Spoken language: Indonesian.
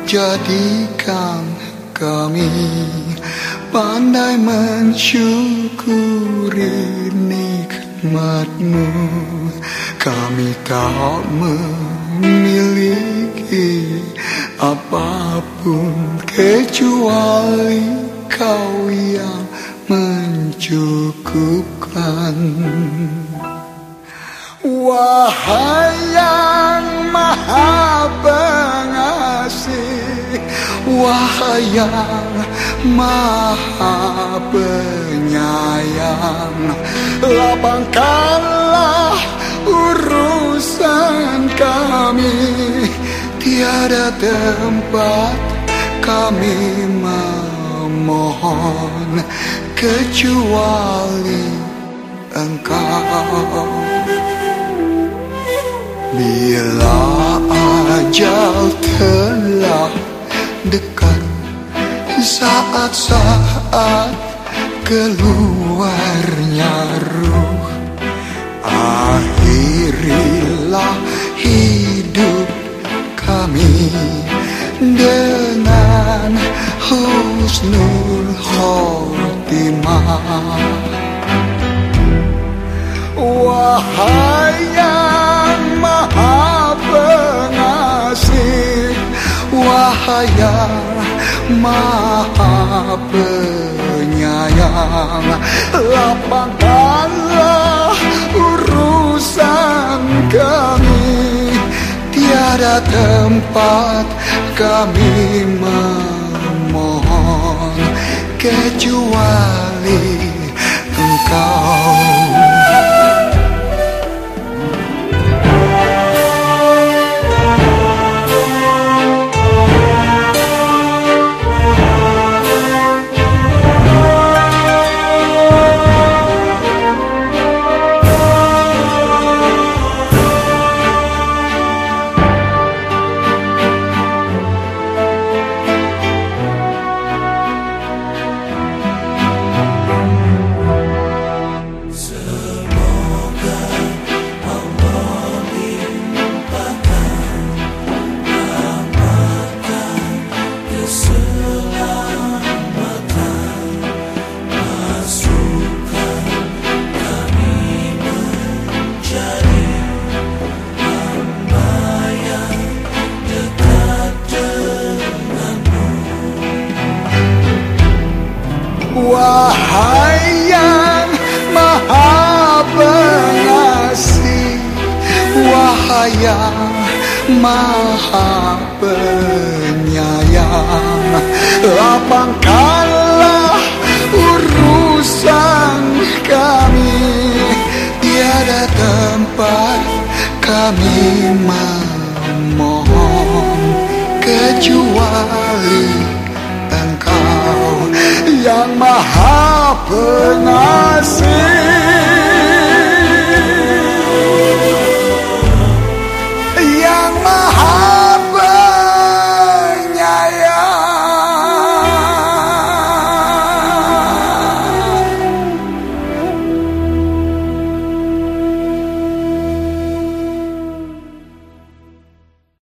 jadikan kami pandai mensyukuri nikmat-Mu. Kami tak memiliki apapun kecuali Kau yang mencukupkan. Wahai yang Maha Pengasih, wahai yang Maha Penyayang, lapangkanlah urusan kami. Tiada tempat kami memohon kecuali Engkau. Bila ajal telah dekat, saat-saat keluarnya ruh, akhirilah hidup kami dengan husnul khotimah. Wahai yang Maha Pengasih, wahai yang Maha Penyayang, lapangkanlah urusan kami. Tiada tempat kami memohon kecuali Engkau. Wahai yang Maha Pengasih, wahai yang Maha Penyayang, lapangkanlah urusan kami. Tiada tempat kami memohon kecuali Engkau yang Maha Pengasih.